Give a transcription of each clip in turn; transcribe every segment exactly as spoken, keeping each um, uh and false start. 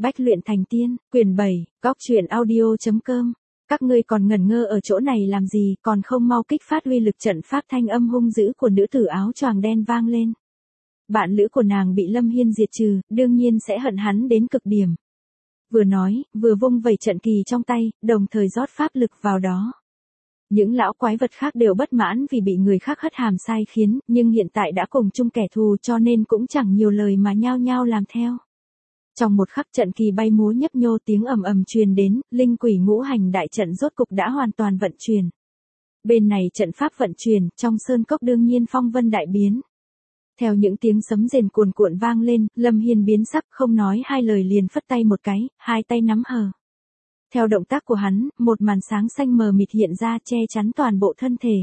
Bách luyện thành tiên, quyển bảy, góc truyện audio.com. Các ngươi còn ngẩn ngơ ở chỗ này làm gì, còn không mau kích phát uy lực trận pháp. Thanh âm hung dữ của nữ tử áo choàng đen vang lên. Bạn lữ của nàng bị Lâm Hiên diệt trừ, đương nhiên sẽ hận hắn đến cực điểm. Vừa nói, vừa vung vẩy trận kỳ trong tay, đồng thời rót pháp lực vào đó. Những lão quái vật khác đều bất mãn vì bị người khác hất hàm sai khiến, nhưng hiện tại đã cùng chung kẻ thù cho nên cũng chẳng nhiều lời mà nhao nhao làm theo. Trong một khắc trận kỳ bay múa nhấp nhô, tiếng ầm ầm truyền đến, linh quỷ ngũ hành đại trận rốt cục đã hoàn toàn vận chuyển. Bên này trận pháp vận chuyển, trong sơn cốc đương nhiên phong vân đại biến. Theo những tiếng sấm rền cuồn cuộn vang lên, Lâm Hiên biến sắc, không nói hai lời liền phất tay một cái, hai tay nắm hờ. Theo động tác của hắn, một màn sáng xanh mờ mịt hiện ra che chắn toàn bộ thân thể.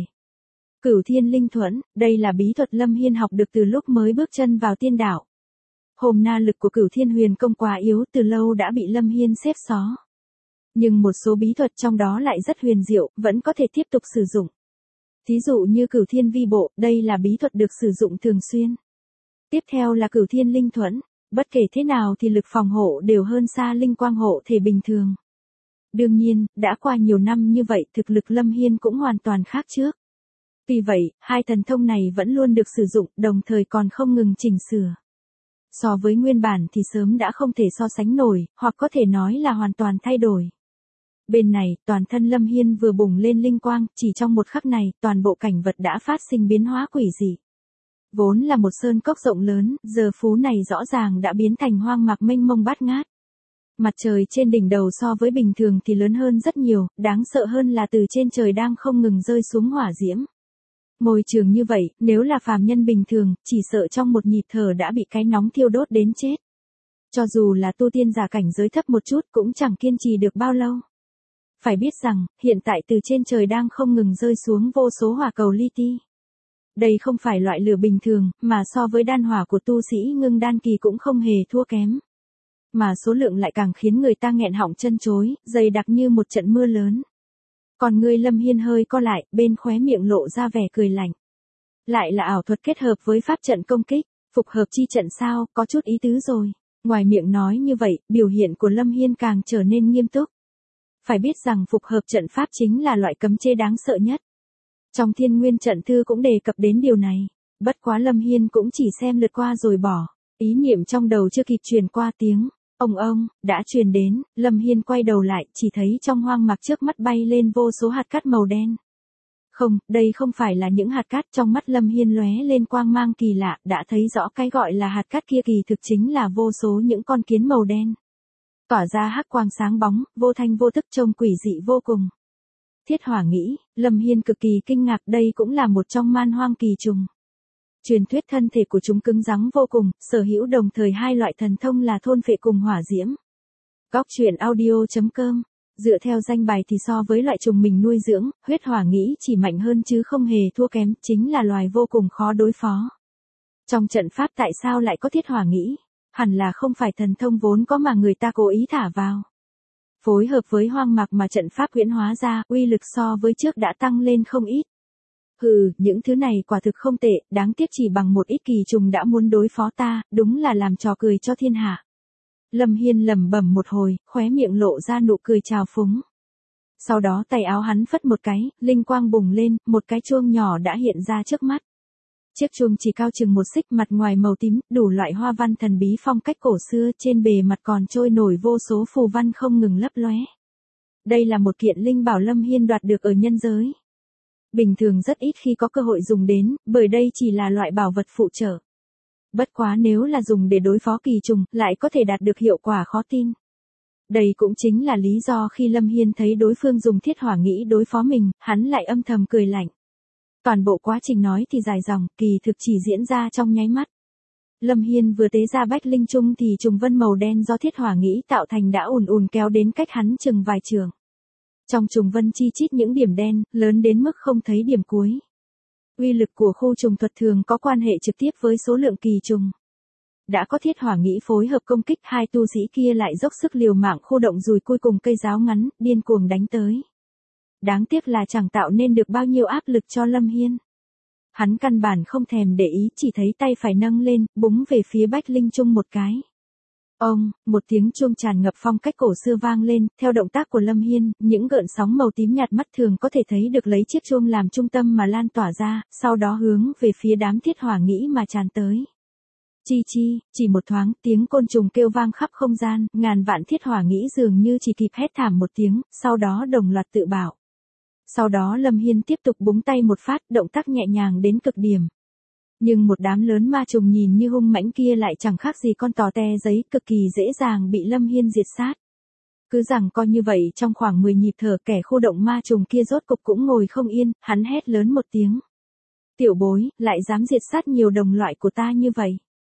Cửu Thiên Linh Thuẫn, đây là bí thuật Lâm Hiên học được từ lúc mới bước chân vào tiên đảo. Hồn na lực của Cửu Thiên Huyền Công quá yếu, từ lâu đã bị Lâm Hiên xếp xó. Nhưng một số bí thuật trong đó lại rất huyền diệu, vẫn có thể tiếp tục sử dụng. Thí dụ như Cửu Thiên Vi Bộ, đây là bí thuật được sử dụng thường xuyên. Tiếp theo là Cửu Thiên Linh Thuẫn, bất kể thế nào thì lực phòng hộ đều hơn xa linh quang hộ thể bình thường. Đương nhiên, đã qua nhiều năm như vậy, thực lực Lâm Hiên cũng hoàn toàn khác trước. Vì vậy, hai thần thông này vẫn luôn được sử dụng, đồng thời còn không ngừng chỉnh sửa. So với nguyên bản thì sớm đã không thể so sánh nổi, hoặc có thể nói là hoàn toàn thay đổi. Bên này, toàn thân Lâm Hiên vừa bùng lên linh quang, chỉ trong một khắc này, toàn bộ cảnh vật đã phát sinh biến hóa quỷ dị. Vốn là một sơn cốc rộng lớn, giờ phú này rõ ràng đã biến thành hoang mạc mênh mông bát ngát. Mặt trời trên đỉnh đầu so với bình thường thì lớn hơn rất nhiều, đáng sợ hơn là từ trên trời đang không ngừng rơi xuống hỏa diễm. Môi trường như vậy, nếu là phàm nhân bình thường, chỉ sợ trong một nhịp thở đã bị cái nóng thiêu đốt đến chết. Cho dù là tu tiên giả cảnh giới thấp một chút cũng chẳng kiên trì được bao lâu. Phải biết rằng, hiện tại từ trên trời đang không ngừng rơi xuống vô số hỏa cầu li ti. Đây không phải loại lửa bình thường, mà so với đan hỏa của tu sĩ ngưng đan kỳ cũng không hề thua kém. Mà số lượng lại càng khiến người ta nghẹn họng chân chối, dày đặc như một trận mưa lớn. Còn người Lâm Hiên hơi co lại, bên khóe miệng lộ ra vẻ cười lạnh. Lại là ảo thuật kết hợp với pháp trận công kích, phục hợp chi trận sao, có chút ý tứ rồi. Ngoài miệng nói như vậy, biểu hiện của Lâm Hiên càng trở nên nghiêm túc. Phải biết rằng phục hợp trận pháp chính là loại cấm chế đáng sợ nhất. Trong Thiên Nguyên trận thư cũng đề cập đến điều này. Bất quá Lâm Hiên cũng chỉ xem lượt qua rồi bỏ. Ý niệm trong đầu chưa kịp truyền qua tiếng ông ông đã truyền đến, Lâm Hiên quay đầu lại, chỉ thấy trong hoang mạc trước mắt bay lên vô số hạt cát màu đen. Không, đây không phải là những hạt cát, trong mắt Lâm Hiên lóe lên quang mang kỳ lạ, đã thấy rõ cái gọi là hạt cát kia kỳ thực chính là vô số những con kiến màu đen. Tỏa ra hắc quang sáng bóng, vô thanh vô thức trông quỷ dị vô cùng. Thiết Hỏa nghĩ, Lâm Hiên cực kỳ kinh ngạc, đây cũng là một trong man hoang kỳ trùng. Truyền thuyết thân thể của chúng cứng rắn vô cùng, sở hữu đồng thời hai loại thần thông là thôn phệ cùng hỏa diễm. Góc truyện audio.com. Dựa theo danh bài thì so với loại trùng mình nuôi dưỡng, huyết hỏa nghĩ chỉ mạnh hơn chứ không hề thua kém, chính là loài vô cùng khó đối phó. Trong trận pháp tại sao lại có thiết hỏa nghĩ? Hẳn là không phải thần thông vốn có mà người ta cố ý thả vào. Phối hợp với hoang mạc mà trận pháp huyễn hóa ra, uy lực so với trước đã tăng lên không ít. Hừ, những thứ này quả thực không tệ, đáng tiếc chỉ bằng một ít kỳ trùng đã muốn đối phó ta, đúng là làm trò cười cho thiên hạ. Lâm Hiên lẩm bẩm một hồi, khóe miệng lộ ra nụ cười trào phúng. Sau đó tay áo hắn phất một cái, linh quang bùng lên, một cái chuông nhỏ đã hiện ra trước mắt. Chiếc chuông chỉ cao chừng một xích, mặt ngoài màu tím, đủ loại hoa văn thần bí phong cách cổ xưa, trên bề mặt còn trôi nổi vô số phù văn không ngừng lấp lóe. Đây là một kiện linh bảo Lâm Hiên đoạt được ở nhân giới. Bình thường rất ít khi có cơ hội dùng đến, bởi đây chỉ là loại bảo vật phụ trợ. Bất quá nếu là dùng để đối phó kỳ trùng, lại có thể đạt được hiệu quả khó tin. Đây cũng chính là lý do khi Lâm Hiên thấy đối phương dùng thiết hỏa nghĩ đối phó mình, hắn lại âm thầm cười lạnh. Toàn bộ quá trình nói thì dài dòng, kỳ thực chỉ diễn ra trong nháy mắt. Lâm Hiên vừa tế ra bách linh trung thì trùng vân màu đen do thiết hỏa nghĩ tạo thành đã ùn ùn kéo đến cách hắn chừng vài trường. Trong trùng vân chi chít những điểm đen, lớn đến mức không thấy điểm cuối. Uy lực của khu trùng thuật thường có quan hệ trực tiếp với số lượng kỳ trùng. Đã có thiết hỏa nghĩ phối hợp công kích, hai tu sĩ kia lại dốc sức liều mạng khu động dùi cui cùng cây giáo ngắn, điên cuồng đánh tới. Đáng tiếc là chẳng tạo nên được bao nhiêu áp lực cho Lâm Hiên. Hắn căn bản không thèm để ý, chỉ thấy tay phải nâng lên, búng về phía bách linh trung một cái. Ông, một tiếng chuông tràn ngập phong cách cổ xưa vang lên, theo động tác của Lâm Hiên, những gợn sóng màu tím nhạt mắt thường có thể thấy được lấy chiếc chuông làm trung tâm mà lan tỏa ra, sau đó hướng về phía đám thiết hỏa nghĩ mà tràn tới. Chi chi, chỉ một thoáng, tiếng côn trùng kêu vang khắp không gian, ngàn vạn thiết hỏa nghĩ dường như chỉ kịp hét thảm một tiếng, sau đó đồng loạt tự bảo. Sau đó Lâm Hiên tiếp tục búng tay một phát, động tác nhẹ nhàng đến cực điểm. Nhưng một đám lớn ma trùng nhìn như hung mãnh kia lại chẳng khác gì con tò te giấy, cực kỳ dễ dàng bị Lâm Hiên diệt sát. Cứ rằng coi như vậy trong khoảng mười nhịp thở kẻ khu động ma trùng kia rốt cục cũng ngồi không yên, hắn hét lớn một tiếng. Tiểu bối, lại dám diệt sát nhiều đồng loại của ta như vậy.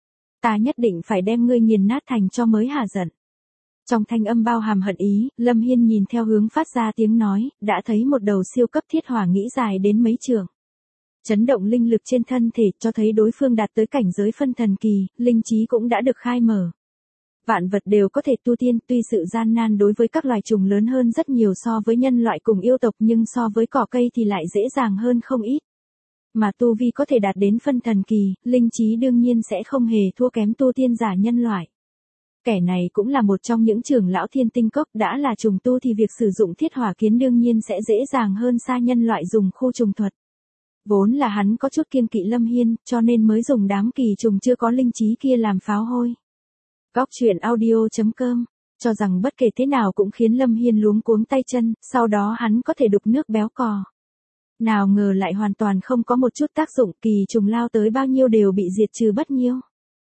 Ta nhất định phải đem ngươi nghiền nát thành cho mới hả giận. Trong thanh âm bao hàm hận ý, Lâm Hiên nhìn theo hướng phát ra tiếng nói, đã thấy một đầu siêu cấp thiết hỏa nghĩ dài đến mấy trượng. Chấn động linh lực trên thân thể cho thấy đối phương đạt tới cảnh giới phân thần kỳ, linh trí cũng đã được khai mở. Vạn vật đều có thể tu tiên, tuy sự gian nan đối với các loài trùng lớn hơn rất nhiều so với nhân loại cùng yêu tộc nhưng so với cỏ cây thì lại dễ dàng hơn không ít. Mà tu vi có thể đạt đến phân thần kỳ, linh trí đương nhiên sẽ không hề thua kém tu tiên giả nhân loại. Kẻ này cũng là một trong những trưởng lão thiên tinh cốc, đã là trùng tu thì việc sử dụng thiết hỏa kiến đương nhiên sẽ dễ dàng hơn xa nhân loại dùng khu trùng thuật. Vốn là hắn có chút kiêng kỵ Lâm Hiên, cho nên mới dùng đám kỳ trùng chưa có linh trí kia làm pháo hôi. Góc truyện audio chấm com, cho rằng bất kể thế nào cũng khiến Lâm Hiên luống cuống tay chân, sau đó hắn có thể đục nước béo cò. Nào ngờ lại hoàn toàn không có một chút tác dụng, kỳ trùng lao tới bao nhiêu đều bị diệt trừ bất nhiêu.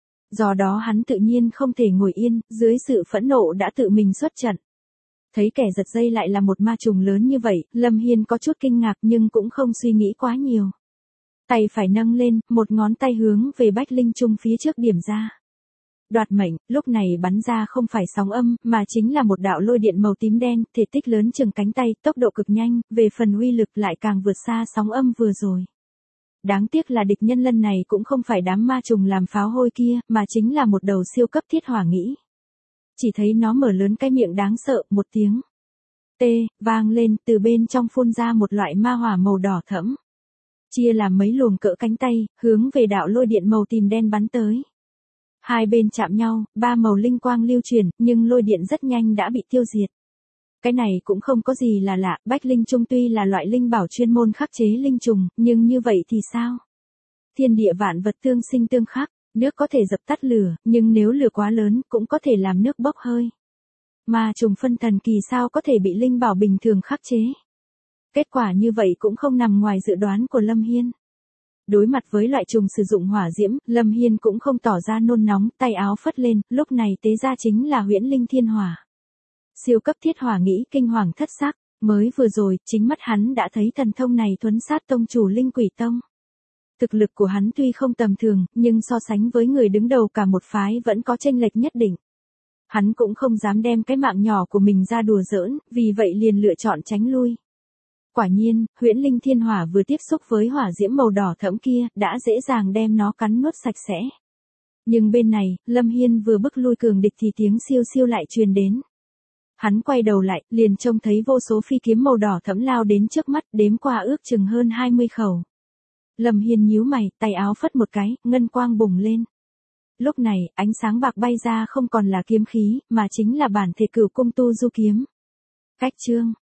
Do đó hắn tự nhiên không thể ngồi yên, dưới sự phẫn nộ đã tự mình xuất trận. Thấy kẻ giật dây lại là một ma trùng lớn như vậy, Lâm Hiên có chút kinh ngạc nhưng cũng không suy nghĩ quá nhiều. Tay phải nâng lên, một ngón tay hướng về Bách Linh Trung phía trước điểm ra. Đoạt mệnh, lúc này bắn ra không phải sóng âm, mà chính là một đạo lôi điện màu tím đen, thể tích lớn chừng cánh tay, tốc độ cực nhanh, về phần uy lực lại càng vượt xa sóng âm vừa rồi. Đáng tiếc là địch nhân lần này cũng không phải đám ma trùng làm pháo hôi kia, mà chính là một đầu siêu cấp thiết hỏa nghĩ. Chỉ thấy nó mở lớn cái miệng đáng sợ, một tiếng tê vang lên, từ bên trong phun ra một loại ma hỏa màu đỏ thẫm. Chia làm mấy luồng cỡ cánh tay, hướng về đạo lôi điện màu tím đen bắn tới. Hai bên chạm nhau, ba màu linh quang lưu truyền, nhưng lôi điện rất nhanh đã bị tiêu diệt. Cái này cũng không có gì là lạ, Bách Linh Trung tuy là loại linh bảo chuyên môn khắc chế linh trùng, nhưng như vậy thì sao? Thiên địa vạn vật tương sinh tương khắc, nước có thể dập tắt lửa, nhưng nếu lửa quá lớn, cũng có thể làm nước bốc hơi. Mà trùng phân thần kỳ sao có thể bị linh bảo bình thường khắc chế? Kết quả như vậy cũng không nằm ngoài dự đoán của Lâm Hiên. Đối mặt với loại trùng sử dụng hỏa diễm, Lâm Hiên cũng không tỏ ra nôn nóng, tay áo phất lên, lúc này tế ra chính là huyễn linh thiên hỏa. Siêu cấp thiết hỏa nghĩ kinh hoàng thất sắc, mới vừa rồi, chính mắt hắn đã thấy thần thông này thuấn sát tông chủ Linh Quỷ Tông. Thực lực của hắn tuy không tầm thường, nhưng so sánh với người đứng đầu cả một phái vẫn có chênh lệch nhất định. Hắn cũng không dám đem cái mạng nhỏ của mình ra đùa giỡn, vì vậy liền lựa chọn tránh lui. Quả nhiên, huyễn linh thiên hỏa vừa tiếp xúc với hỏa diễm màu đỏ thẫm kia, đã dễ dàng đem nó cắn nuốt sạch sẽ. Nhưng bên này, Lâm Hiên vừa bức lui cường địch thì tiếng siêu siêu lại truyền đến. Hắn quay đầu lại, liền trông thấy vô số phi kiếm màu đỏ thẫm lao đến trước mắt, đếm qua ước chừng hơn hai mươi khẩu. Lâm Hiên nhíu mày, tay áo phất một cái, ngân quang bùng lên. Lúc này, ánh sáng bạc bay ra không còn là kiếm khí, mà chính là bản thể cửu cung tu du kiếm. Cách chương